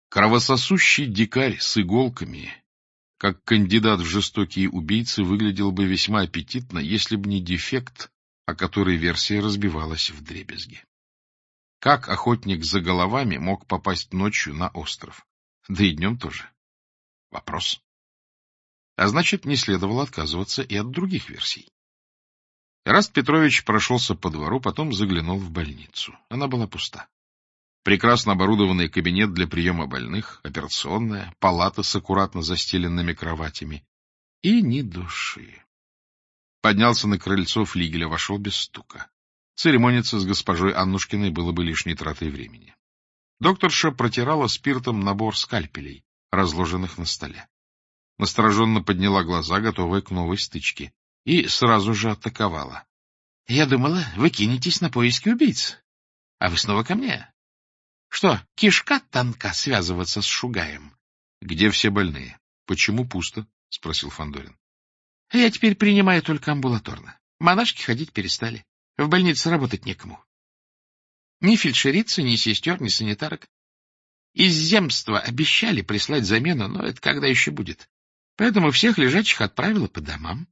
Кровососущий дикарь с иголками, как кандидат в жестокие убийцы, выглядел бы весьма аппетитно, если бы не дефект, о который версия разбивалась вдребезги. Как охотник за головами мог попасть ночью на остров? Да и днем тоже. Вопрос. А значит, не следовало отказываться и от других версий. Эраст Петрович прошелся по двору, потом заглянул в больницу. Она была пуста. Прекрасно оборудованный кабинет для приема больных, операционная, палата с аккуратно застеленными кроватями. И ни души. Поднялся на крыльцо флигеля, вошел без стука. Церемониться с госпожой Аннушкиной было бы лишней тратой времени. Докторша протирала спиртом набор скальпелей, разложенных на столе. Настороженно подняла глаза, готовая к новой стычке, и сразу же атаковала. — Я думала, вы кинетесь на поиски убийц. А вы снова ко мне. Что, кишка тонка связываться с Шугаем? — Где все больные? Почему пусто? — спросил Фандорин. — Я теперь принимаю только амбулаторно. Монашки ходить перестали. В больнице работать некому. Ни фельдшерицы, ни сестер, ни санитарок. Из земства обещали прислать замену, но это когда еще будет. Поэтому всех лежачих отправила по домам.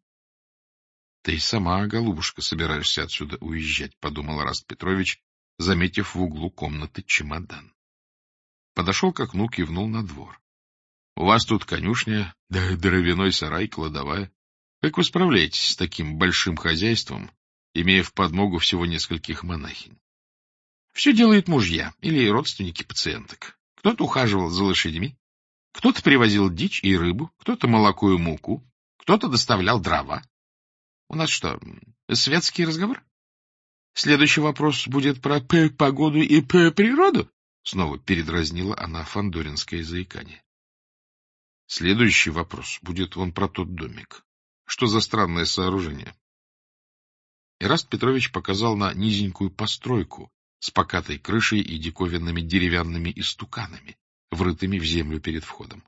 — Ты сама, голубушка, собираешься отсюда уезжать, — подумал Эраст Петрович, заметив в углу комнаты чемодан. Подошел к окну, кивнул на двор. — У вас тут конюшня, да дровяной сарай, кладовая. Как вы справляетесь с таким большим хозяйством, имея в подмогу всего нескольких монахинь? Все делают мужья или родственники пациенток. Кто-то ухаживал за лошадьми, кто-то привозил дичь и рыбу, кто-то молоко и муку, кто-то доставлял дрова. У нас что, светский разговор? Следующий вопрос будет про погоду и природу? Снова передразнила она фандоринское заикание. Следующий вопрос будет вон про тот домик. Что за странное сооружение? Эраст Петрович показал на низенькую постройку с покатой крышей и диковинными деревянными истуканами, врытыми в землю перед входом.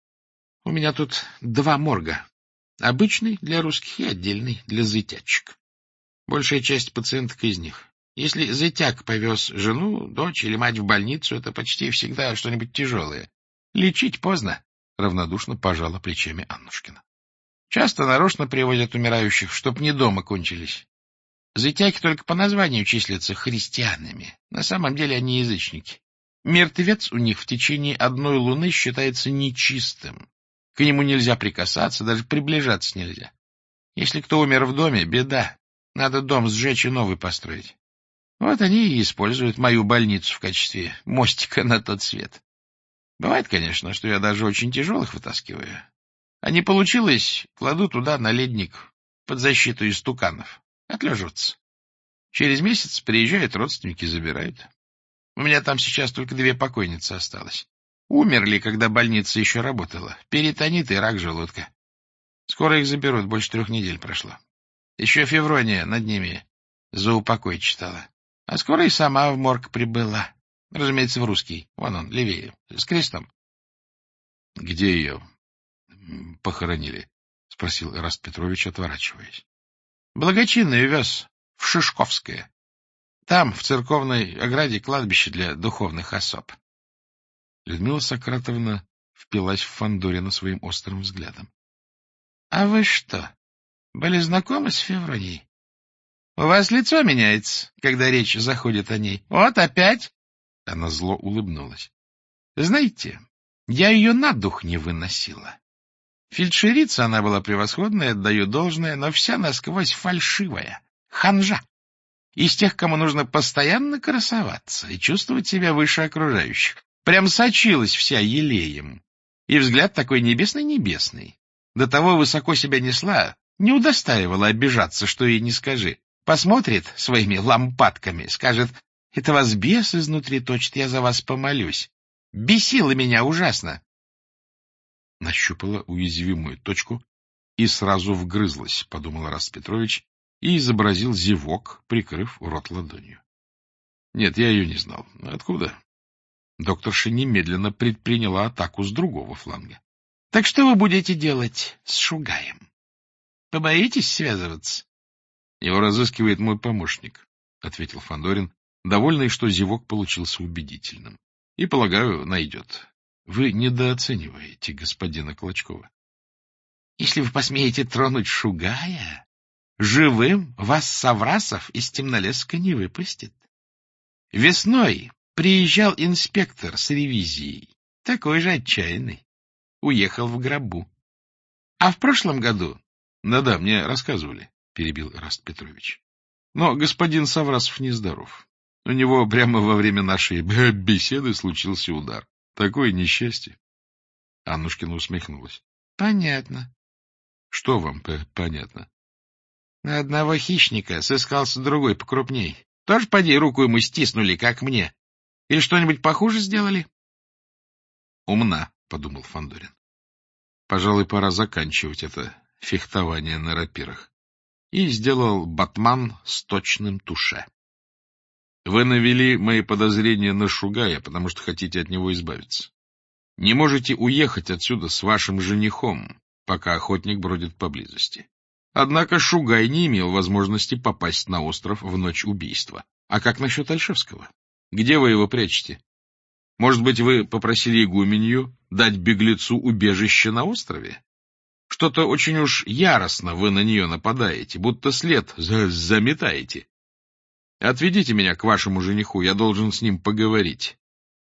— У меня тут 2 морга. Обычный для русских и отдельный для зытячек. Большая часть пациенток из них. Если зытяк повез жену, дочь или мать в больницу, это почти всегда что-нибудь тяжелое. Лечить поздно, — равнодушно пожала плечами Аннушкина. Часто нарочно привозят умирающих, чтоб не дома кончились. Зытяки только по названию числятся христианами. На самом деле они язычники. Мертвец у них в течение 1 луны считается нечистым. К нему нельзя прикасаться, даже приближаться нельзя. Если кто умер в доме, беда. Надо дом сжечь и новый построить. Вот они и используют мою больницу в качестве мостика на тот свет. Бывает, конечно, что я даже очень тяжелых вытаскиваю. А не получилось, кладу туда на ледник под защиту истуканов. Отлежутся. Через месяц приезжают родственники, забирают. У меня там сейчас только 2 покойницы осталось. Умерли, когда больница еще работала. Перитонит и рак желудка. Скоро их заберут, больше 3 недель прошло. Еще Феврония над ними за упокой читала. А скоро и сама в морг прибыла. Разумеется, в русский. Вон он, левее, с крестом. — Где ее похоронили? — спросил Эраст Петрович, отворачиваясь. — Благочинный вез в Шишковское. Там, в церковной ограде, кладбище для духовных особ. Людмила Сократовна впилась в Фандорина своим острым взглядом. — А вы что, были знакомы с Февронией? У вас лицо меняется, когда речь заходит о ней. Вот опять! Она зло улыбнулась. — Знаете, я ее на дух не выносила. Фельдшерица она была превосходная, отдаю должное, но вся насквозь фальшивая, ханжа. Из тех, кому нужно постоянно красоваться и чувствовать себя выше окружающих. Прям сочилась вся елеем. И взгляд такой небесный-небесный. До того высоко себя несла, не удостаивала обижаться, что ей не скажи. Посмотрит своими лампадками, скажет: «Это вас бес изнутри точит, я за вас помолюсь». Бесило меня ужасно. Нащупала уязвимую точку и сразу вгрызлась, — подумал Эраст Петрович, и изобразил зевок, прикрыв рот ладонью. Нет, я ее не знал. Откуда? Докторша немедленно предприняла атаку с другого фланга. — Так что вы будете делать с Шугаем? Побоитесь связываться? — Его разыскивает мой помощник, — ответил Фандорин, довольный, что зевок получился убедительным. — И, полагаю, найдет. Вы недооцениваете господина Клочкова. Если вы посмеете тронуть Шугая, живым вас Саврасов из Темнолеска не выпустит. Весной приезжал инспектор с ревизией, такой же отчаянный. Уехал в гробу. А в прошлом году... — Да-да, мне рассказывали, — перебил Эраст Петрович. Но господин Саврасов нездоров. У него прямо во время нашей беседы случился удар. Такое несчастье. Аннушкина усмехнулась. — Понятно. — Что вам понятно? — На одного хищника сыскался другой покрупней. Тоже, поди, руку ему стиснули, как мне. Или что-нибудь похуже сделали? — Умна, — подумал Фандорин. Пожалуй, пора заканчивать это фехтование на рапирах. И сделал батман с точным туше. Вы навели мои подозрения на Шугая, потому что хотите от него избавиться. Не можете уехать отсюда с вашим женихом, пока охотник бродит поблизости. Однако Шугай не имел возможности попасть на остров в ночь убийства. А как насчет Ольшевского? Где вы его прячете? Может быть, вы попросили игуменью дать беглецу убежище на острове? Что-то очень уж яростно вы на нее нападаете, будто след заметаете. Отведите меня к вашему жениху, я должен с ним поговорить.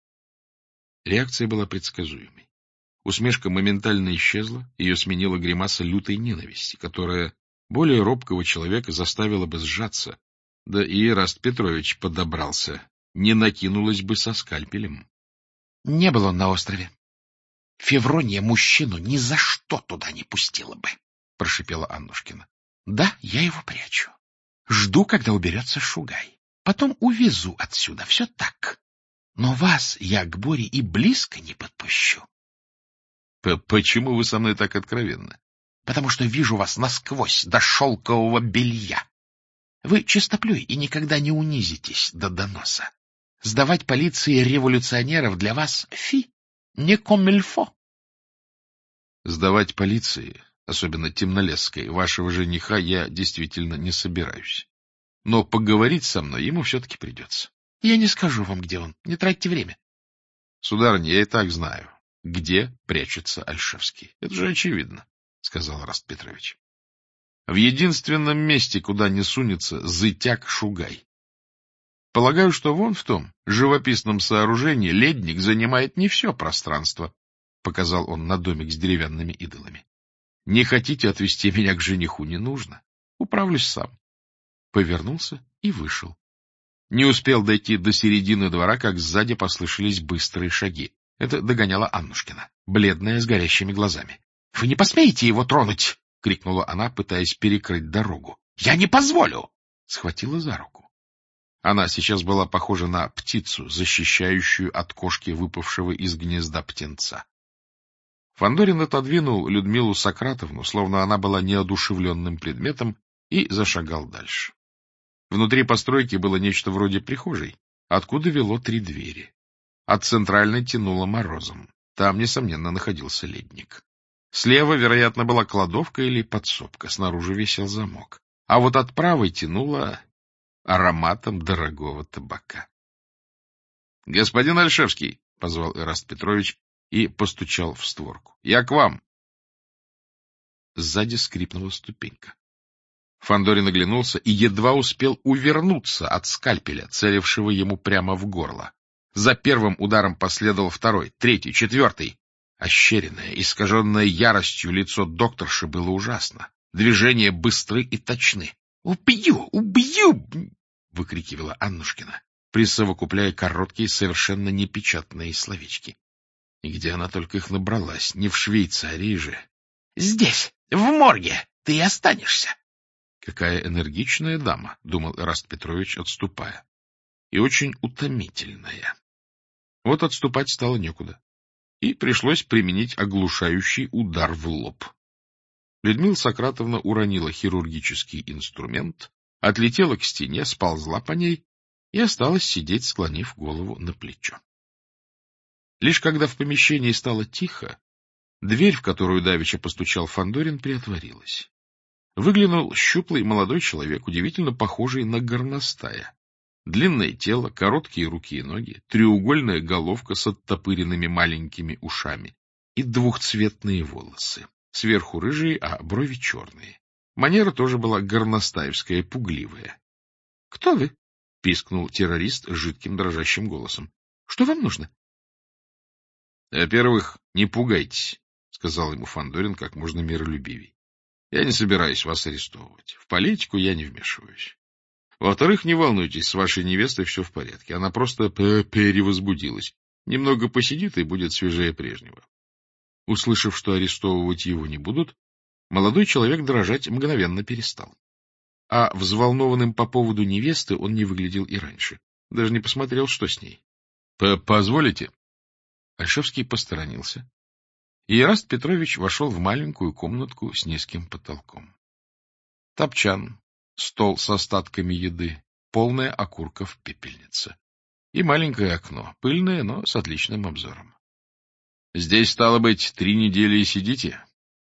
Реакция была предсказуемой. Усмешка моментально исчезла, ее сменила гримаса лютой ненависти, которая более робкого человека заставила бы сжаться, да и Эраст Петрович подобрался, не накинулась бы со скальпелем. — Не был он на острове. Феврония мужчину ни за что туда не пустила бы, — прошипела Аннушкина. — Да, я его прячу. Жду, когда уберется Шугай. Потом увезу отсюда, все так. Но вас я к Боре и близко не подпущу. — Почему вы со мной так откровенны? — Потому что вижу вас насквозь до шелкового белья. Вы чистоплюй и никогда не унизитесь до доноса. Сдавать полиции революционеров для вас не комильфо. Сдавать полиции, особенно Темнолесской, вашего жениха я действительно не собираюсь. Но поговорить со мной ему все-таки придется. Я не скажу вам, где он. Не тратьте время. Сударыня, я и так знаю, где прячется Ольшевский. Это же очевидно, — сказал Эраст Петрович. В единственном месте, куда не сунется зытяк Шугай. Полагаю, что вон в том живописном сооружении ледник занимает не все пространство, — показал он на домик с деревянными идолами. Не хотите отвезти меня к жениху, не нужно. Управлюсь сам. Повернулся и вышел. Не успел дойти до середины двора, как сзади послышались быстрые шаги. Это догоняла Аннушкина, бледная, с горящими глазами. — Вы не посмеете его тронуть! — крикнула она, пытаясь перекрыть дорогу. — Я не позволю! Схватила за руку. Она сейчас была похожа на птицу, защищающую от кошки выпавшего из гнезда птенца. Фандорин отодвинул Людмилу Сократовну, словно она была неодушевленным предметом, и зашагал дальше. Внутри постройки было нечто вроде прихожей, откуда вело 3 двери. От центральной тянуло морозом. Там, несомненно, находился ледник. Слева, вероятно, была кладовка или подсобка, снаружи висел замок. А вот от правой тянуло ароматом дорогого табака. — Господин Ольшевский, — позвал Эраст Петрович и постучал в створку. — Я к вам. Сзади скрипнула ступенька. Фандорин оглянулся и едва успел увернуться от скальпеля, целившего ему прямо в горло. За первым ударом последовал второй, третий, четвертый. Ощеренное, искаженное яростью лицо докторши было ужасно. Движения быстры и точны. — Убью! Убью! — выкрикивала Аннушкина, присовокупляя короткие, совершенно непечатные словечки. И где она только их набралась, не в Швейцарии же. — Здесь, в морге, ты и останешься. Какая энергичная дама, — думал Эраст Петрович, отступая. И очень утомительная. Вот отступать стало некуда. И пришлось применить оглушающий удар в лоб. Людмила Сократовна уронила хирургический инструмент, отлетела к стене, сползла по ней и осталась сидеть, склонив голову на плечо. Лишь когда в помещении стало тихо, дверь, в которую давеча постучал Фандорин, приотворилась. Выглянул щуплый молодой человек, удивительно похожий на горностая. Длинное тело, короткие руки и ноги, треугольная головка с оттопыренными маленькими ушами и двухцветные волосы. Сверху рыжие, а брови черные. Манера тоже была горностаевская, пугливая. — Кто вы? — пискнул террорист жидким дрожащим голосом. — Что вам нужно? — Во-первых, не пугайтесь, — сказал ему Фандорин как можно миролюбивей. — Я не собираюсь вас арестовывать. В политику я не вмешиваюсь. Во-вторых, не волнуйтесь, с вашей невестой все в порядке. Она просто перевозбудилась. Немного посидит и будет свежее прежнего. Услышав, что арестовывать его не будут, молодой человек дрожать мгновенно перестал. А взволнованным по поводу невесты он не выглядел и раньше. Даже не посмотрел, что с ней. — Позволите? Ольшевский посторонился, и Эраст Петрович вошел в маленькую комнатку с низким потолком. Топчан, стол с остатками еды, полная окурков пепельница. И маленькое окно, пыльное, но с отличным обзором. — Здесь, стало быть, 3 недели и сидите?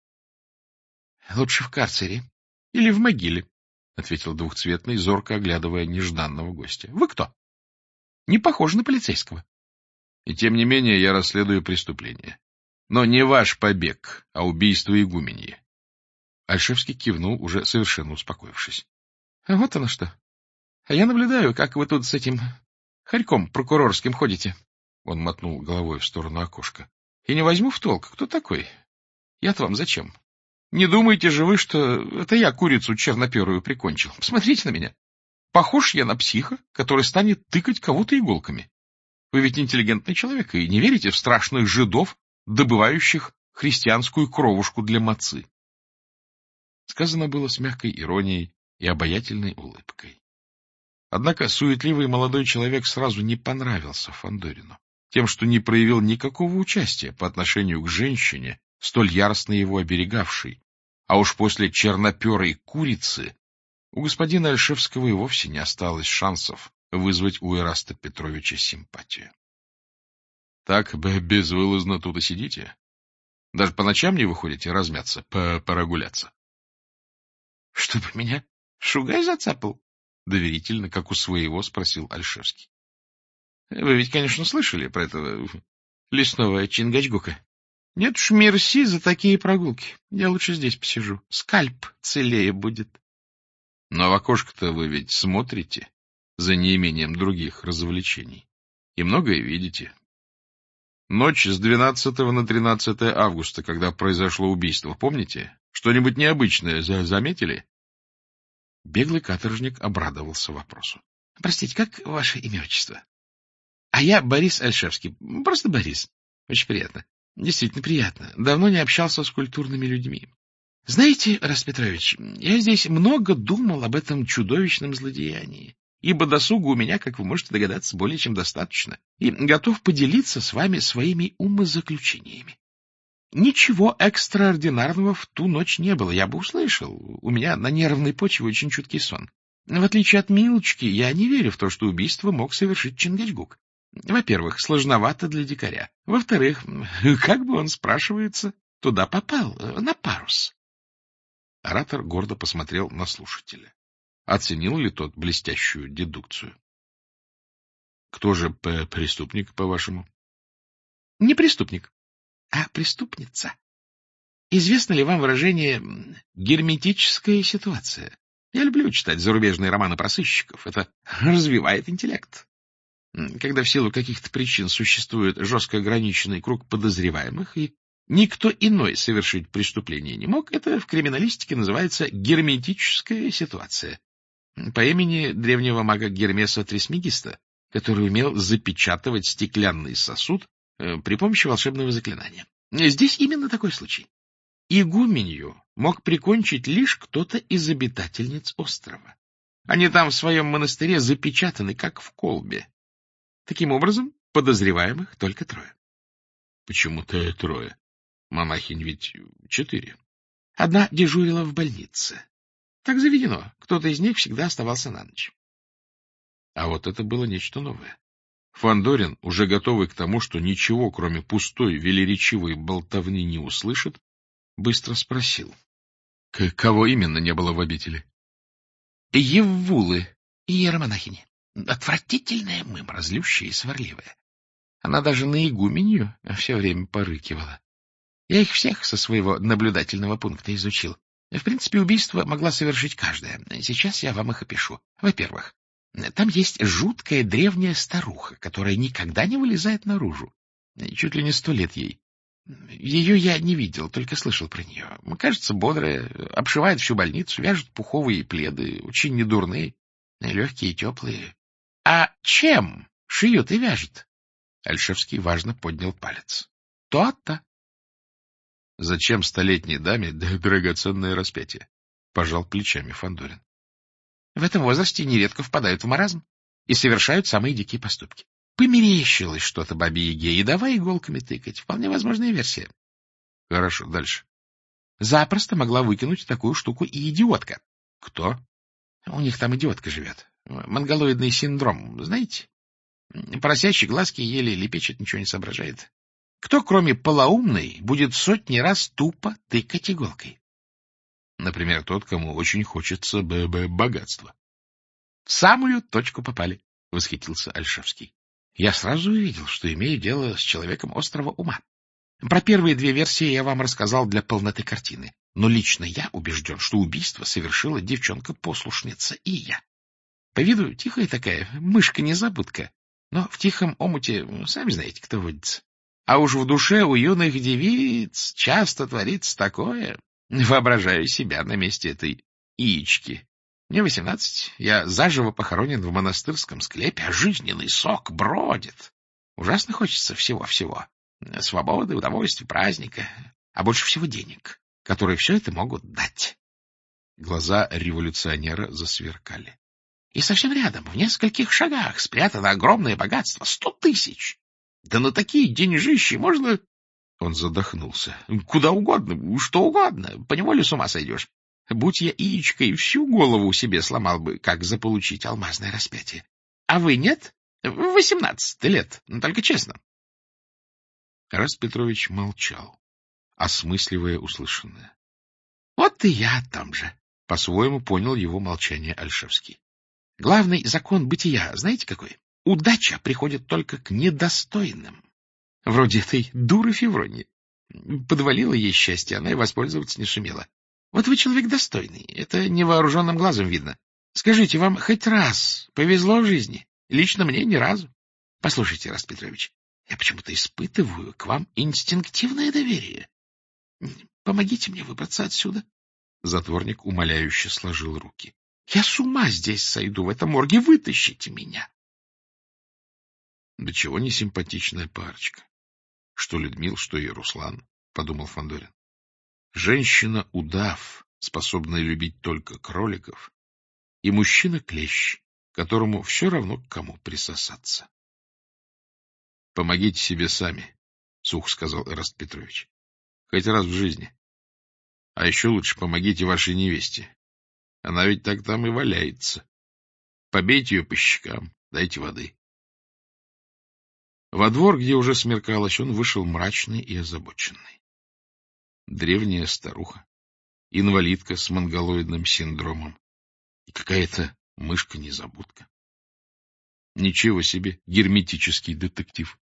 — Лучше в карцере или в могиле, — ответил двухцветный, зорко оглядывая нежданного гостя. — Вы кто? Не похож на полицейского. — И тем не менее я расследую преступление. Но не ваш побег, а убийство игуменьи. Ольшевский кивнул, уже совершенно успокоившись. — Вот оно что. А я наблюдаю, как вы тут с этим хорьком прокурорским ходите. Он мотнул головой в сторону окошка. — И не возьму в толк, кто такой? Я-то вам зачем? Не думаете же вы, что это я курицу черноперую прикончил? Посмотрите на меня. Похож я на психа, который станет тыкать кого-то иголками. Вы ведь интеллигентный человек и не верите в страшных жидов, добывающих христианскую кровушку для мацы. Сказано было с мягкой иронией и обаятельной улыбкой. Однако суетливый молодой человек сразу не понравился Фандорину тем, что не проявил никакого участия по отношению к женщине, столь яростно его оберегавшей, а уж после черноперой курицы у господина Ольшевского и вовсе не осталось шансов вызвать у Эраста Петровича симпатию. — Так безвылазно тут и сидите? Даже по ночам не выходите размяться, прогуляться? — Чтобы меня шугай зацапал? — доверительно, как у своего, спросил Ольшевский. — Вы ведь, конечно, слышали про этого лесного Чингачгука? Нет уж, мерси за такие прогулки. Я лучше здесь посижу. Скальп целее будет. Но в окошко-то вы ведь смотрите за неимением других развлечений. И многое видите. Ночь с 12 на 13 августа, когда произошло убийство, помните? Что-нибудь необычное заметили? Беглый каторжник обрадовался вопросу. — Простите, как ваше имя, отчество? — А я Борис Ольшевский. Просто Борис. Очень приятно. Действительно приятно. Давно не общался с культурными людьми. Знаете, Эраст Петрович, я здесь много думал об этом чудовищном злодеянии, ибо досуга у меня, как вы можете догадаться, более чем достаточно, и готов поделиться с вами своими умозаключениями. Ничего экстраординарного в ту ночь не было, я бы услышал. У меня на нервной почве очень чуткий сон. В отличие от Милочки, я не верю в то, что убийство мог совершить Чингачгук. Во-первых, сложновато для дикаря. Во-вторых, как бы он, спрашивается, туда попал, на парус? Оратор гордо посмотрел на слушателя. Оценил ли тот блестящую дедукцию? — Кто же преступник, по-вашему? — Не преступник, а преступница. Известно ли вам выражение «герметическая ситуация»? Я люблю читать зарубежные романы про сыщиков. Это развивает интеллект. Когда в силу каких-то причин существует жестко ограниченный круг подозреваемых, и никто иной совершить преступление не мог, это в криминалистике называется герметическая ситуация. По имени древнего мага Гермеса Трисмегиста, который умел запечатывать стеклянный сосуд при помощи волшебного заклинания. Здесь именно такой случай. Игуменью мог прикончить лишь кто-то из обитательниц острова. Они там в своем монастыре запечатаны, как в колбе. Таким образом, подозреваемых только 3. — Почему-то 3? Монахинь ведь 4. Одна дежурила в больнице. Так заведено. Кто-то из них всегда оставался на ночь. А вот это было нечто новое. Фандорин, уже готовый к тому, что ничего, кроме пустой, велеречивой болтовни, не услышит, быстро спросил. — Кого именно не было в обители? — Еввулы, иеромонахини. Отвратительная мымра, злющая и сварливая. Она даже на игуменью все время порыкивала. Я их всех со своего наблюдательного пункта изучил. В принципе, убийство могла совершить каждая. Сейчас я вам их опишу. Во-первых, там есть жуткая древняя старуха, которая никогда не вылезает наружу. Чуть ли не 100 лет ей. Ее я не видел, только слышал про нее. Кажется, бодрая, обшивает всю больницу, вяжет пуховые пледы, очень недурные, легкие и теплые. — А чем шьют и вяжет? Альшевский важно поднял палец. — То-то. — Зачем 100-летней даме драгоценное распятие? — пожал плечами Фандорин. В этом возрасте нередко впадают в маразм и совершают самые дикие поступки. Померещилось что-то бабе-яге, и давай иголками тыкать. Вполне возможная версия. — Хорошо, дальше. Запросто могла выкинуть такую штуку и идиотка. — Кто? — У них там идиотка живет. Монголоидный синдром, знаете? Поросячьи глазки еле лепечет, ничего не соображает. Кто, кроме полоумной, будет сотни раз тупо тыкать иголкой? Например, тот, кому очень хочется богатства. — В самую точку попали, — восхитился Альшевский. Я сразу увидел, что имею дело с человеком острого ума. Про первые 2 версии я вам рассказал для полноты картины, но лично я убежден, что убийство совершила девчонка-послушница и я. По виду тихая такая, мышка-незабудка, но в тихом омуте сами знаете, кто водится. А уж в душе у юных девиц часто творится такое. Воображаю себя на месте этой яички. Мне 18, я заживо похоронен в монастырском склепе, а жизненный сок бродит. Ужасно хочется всего-всего. Свободы, удовольствия, праздника, а больше всего денег, которые все это могут дать. Глаза революционера засверкали. И совсем рядом, в нескольких шагах, спрятано огромное богатство — 100 000. Да на такие деньжищи можно... Он задохнулся. Куда угодно, что угодно, поневоле с ума сойдешь. Будь я яичкой, всю голову себе сломал бы, как заполучить алмазное распятие. А вы нет? 18 лет, только честно. Раст Петрович молчал, осмысливая услышанное. — Вот и я о том же, — по-своему понял его молчание Альшевский. — Главный закон бытия, знаете какой? Удача приходит только к недостойным. Вроде этой дуры Февронии. Подвалило ей счастье, она и воспользоваться не сумела. Вот вы человек достойный, это невооруженным глазом видно. Скажите, вам хоть раз повезло в жизни? Лично мне ни разу. Послушайте, Раст Петрович, я почему-то испытываю к вам инстинктивное доверие. Помогите мне выбраться отсюда. Затворник умоляюще сложил руки. Я с ума здесь сойду, в этом морге, вытащите меня. Да чего не симпатичная парочка. Что Людмил, что и Руслан, — подумал Фандорин. Женщина-удав, способная любить только кроликов, и мужчина-клещ, которому все равно к кому присосаться. — Помогите себе сами, — сухо сказал Эраст Петрович. — Хоть раз в жизни. А еще лучше помогите вашей невесте. Она ведь так там и валяется. Побейте ее по щекам, дайте воды. Во двор, где уже смеркалось, он вышел мрачный и озабоченный. Древняя старуха, инвалидка с монголоидным синдромом и какая-то мышка-незабудка. Ничего себе, герметический детектив.